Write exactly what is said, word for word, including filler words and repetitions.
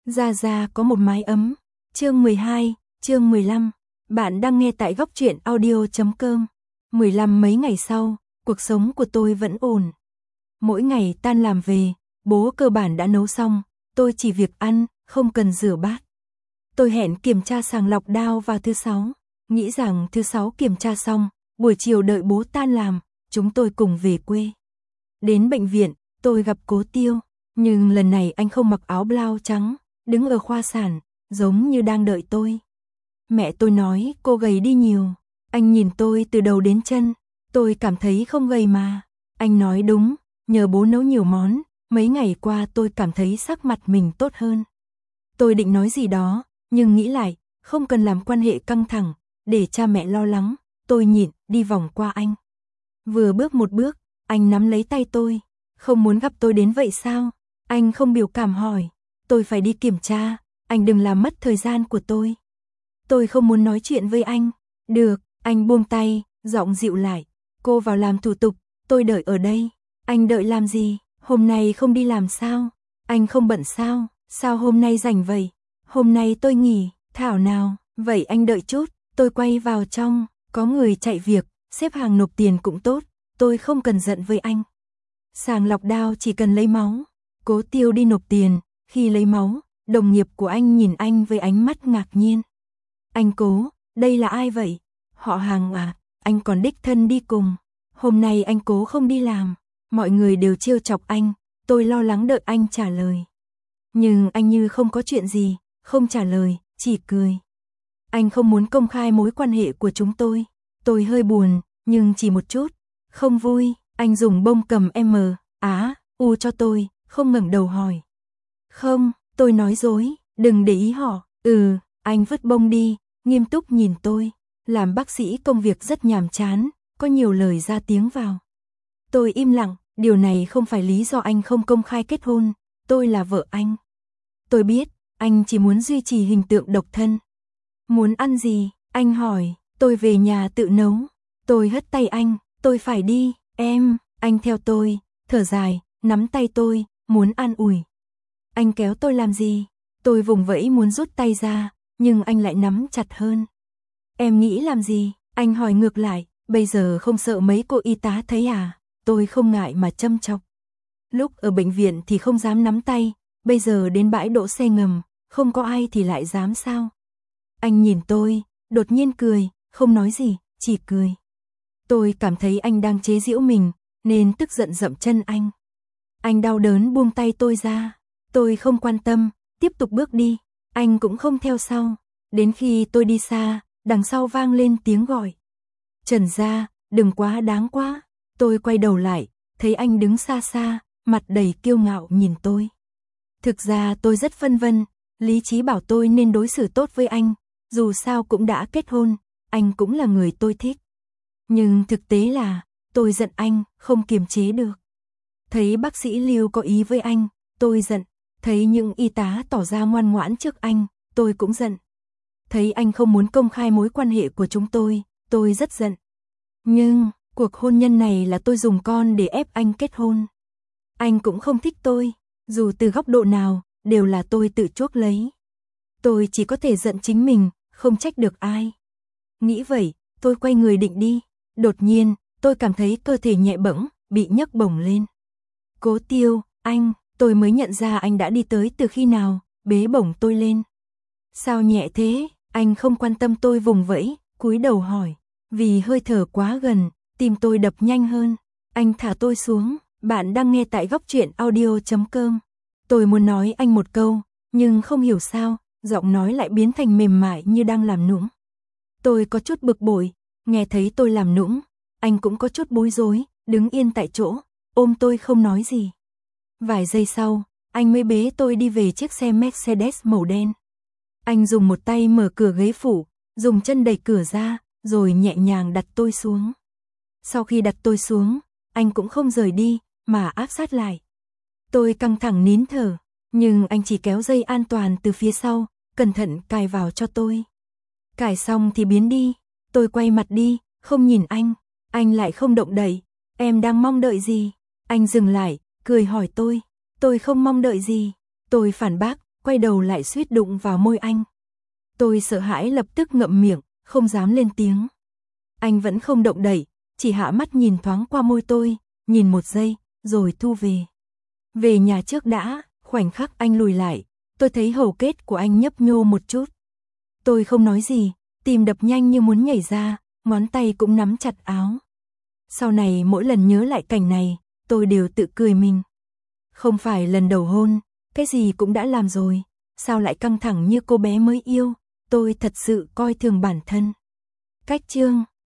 Gia Gia có một mái ấm. Chương mười hai, chương mười lăm. Bạn đang nghe tại góc truyện audio chấm com. mười lăm mấy ngày sau, cuộc sống của tôi vẫn ổn. Mỗi ngày tan làm về, bố cơ bản đã nấu xong, tôi chỉ việc ăn, không cần rửa bát. Tôi hẹn kiểm tra sàng lọc đao vào thứ sáu, nghĩ rằng thứ sáu kiểm tra xong, buổi chiều đợi bố tan làm, chúng tôi cùng về quê. Đến bệnh viện, tôi gặp Cố Tiêu, nhưng lần này anh không mặc áo blau trắng, đứng ở khoa sản, giống như đang đợi tôi. Mẹ tôi nói cô gầy đi nhiều, anh nhìn tôi từ đầu đến chân, tôi cảm thấy không gầy mà. Anh nói đúng, nhờ bố nấu nhiều món, mấy ngày qua tôi cảm thấy sắc mặt mình tốt hơn. Tôi định nói gì đó, nhưng nghĩ lại, không cần làm quan hệ căng thẳng, để cha mẹ lo lắng, tôi nhịn, đi vòng qua anh. Vừa bước một bước, anh nắm lấy tay tôi, không muốn gặp tôi đến vậy sao? Anh không biểu cảm hỏi, tôi phải đi kiểm tra, anh đừng làm mất thời gian của tôi. Tôi không muốn nói chuyện với anh. Được, anh buông tay, giọng dịu lại, cô vào làm thủ tục, tôi đợi ở đây. Anh đợi làm gì? Hôm nay không đi làm sao? Anh không bận sao? Sao hôm nay rảnh vậy? Hôm nay tôi nghỉ, thảo nào, vậy anh đợi chút, tôi quay vào trong, có người chạy việc, xếp hàng nộp tiền cũng tốt, tôi không cần giận với anh. Sàng lọc đao chỉ cần lấy máu. Cố Tiêu đi nộp tiền, khi lấy máu, đồng nghiệp của anh nhìn anh với ánh mắt ngạc nhiên. Anh Cố, đây là ai vậy? Họ hàng à, anh còn đích thân đi cùng. Hôm nay anh Cố không đi làm, mọi người đều trêu chọc anh, tôi lo lắng đợi anh trả lời. Nhưng anh như không có chuyện gì, không trả lời, chỉ cười. Anh không muốn công khai mối quan hệ của chúng tôi. Tôi hơi buồn, nhưng chỉ một chút. Không vui, anh dùng bông cầm M, Á, U cho tôi, không ngẩng đầu hỏi. Không, tôi nói dối, đừng để ý họ. Ừ, anh vứt bông đi, nghiêm túc nhìn tôi. Làm bác sĩ công việc rất nhàm chán, có nhiều lời ra tiếng vào. Tôi im lặng, điều này không phải lý do anh không công khai kết hôn, tôi là vợ anh. Tôi biết, anh chỉ muốn duy trì hình tượng độc thân. Muốn ăn gì? Anh hỏi, tôi về nhà tự nấu. Tôi hất tay anh, tôi phải đi, em, anh theo tôi, thở dài, nắm tay tôi, muốn an ủi. Anh kéo tôi làm gì? Tôi vùng vẫy muốn rút tay ra, nhưng anh lại nắm chặt hơn. Em nghĩ làm gì? Anh hỏi ngược lại, bây giờ không sợ mấy cô y tá thấy à? Tôi không ngại mà châm chọc. Lúc ở bệnh viện thì không dám nắm tay, bây giờ đến bãi đỗ xe ngầm, không có ai thì lại dám sao? Anh nhìn tôi, đột nhiên cười, không nói gì, chỉ cười. Tôi cảm thấy anh đang chế giễu mình, nên tức giận dậm chân anh. Anh đau đớn buông tay tôi ra. Tôi không quan tâm, tiếp tục bước đi. Anh cũng không theo sau. Đến khi tôi đi xa, đằng sau vang lên tiếng gọi. Trần Gia, đừng quá đáng quá. Tôi quay đầu lại, thấy anh đứng xa xa, mặt đầy kiêu ngạo nhìn tôi. Thực ra tôi rất phân vân, lý trí bảo tôi nên đối xử tốt với anh. Dù sao cũng đã kết hôn, anh cũng là người tôi thích. Nhưng thực tế là, tôi giận anh, không kiềm chế được. Thấy bác sĩ Lưu có ý với anh, tôi giận. Thấy những y tá tỏ ra ngoan ngoãn trước anh, tôi cũng giận. Thấy anh không muốn công khai mối quan hệ của chúng tôi, tôi rất giận. Nhưng, cuộc hôn nhân này là tôi dùng con để ép anh kết hôn. Anh cũng không thích tôi, dù từ góc độ nào, đều là tôi tự chuốc lấy. Tôi chỉ có thể giận chính mình, không trách được ai. Nghĩ vậy, tôi quay người định đi. Đột nhiên, tôi cảm thấy cơ thể nhẹ bẫng, bị nhấc bổng lên. Cố Tiêu, anh, tôi mới nhận ra anh đã đi tới từ khi nào, bế bổng tôi lên. Sao nhẹ thế? Anh không quan tâm tôi vùng vẫy, cúi đầu hỏi. Vì hơi thở quá gần, tim tôi đập nhanh hơn. Anh thả tôi xuống, bạn đang nghe tại góc truyện audio chấm com. Tôi muốn nói anh một câu, nhưng không hiểu sao, giọng nói lại biến thành mềm mại như đang làm nũng. Tôi có chút bực bội, nghe thấy tôi làm nũng, anh cũng có chút bối rối, đứng yên tại chỗ, ôm tôi không nói gì. Vài giây sau, anh mới bế tôi đi về chiếc xe Mercedes màu đen. Anh dùng một tay mở cửa ghế phụ, dùng chân đẩy cửa ra, rồi nhẹ nhàng đặt tôi xuống. Sau khi đặt tôi xuống, anh cũng không rời đi, mà áp sát lại. Tôi căng thẳng nín thở, nhưng anh chỉ kéo dây an toàn từ phía sau, cẩn thận cài vào cho tôi. Cài xong thì biến đi, tôi quay mặt đi, không nhìn anh, anh lại không động đậy. Em đang mong đợi gì? Anh dừng lại, cười hỏi tôi. Tôi không mong đợi gì. Tôi phản bác, quay đầu lại suýt đụng vào môi anh. Tôi sợ hãi lập tức ngậm miệng, không dám lên tiếng. Anh vẫn không động đậy, chỉ hạ mắt nhìn thoáng qua môi tôi, nhìn một giây, rồi thu về. Về nhà trước đã, khoảnh khắc anh lùi lại, tôi thấy hầu kết của anh nhấp nhô một chút. Tôi không nói gì, tim đập nhanh như muốn nhảy ra, ngón tay cũng nắm chặt áo. Sau này mỗi lần nhớ lại cảnh này, tôi đều tự cười mình. Không phải lần đầu hôn, cái gì cũng đã làm rồi, sao lại căng thẳng như cô bé mới yêu, tôi thật sự coi thường bản thân. Cách chương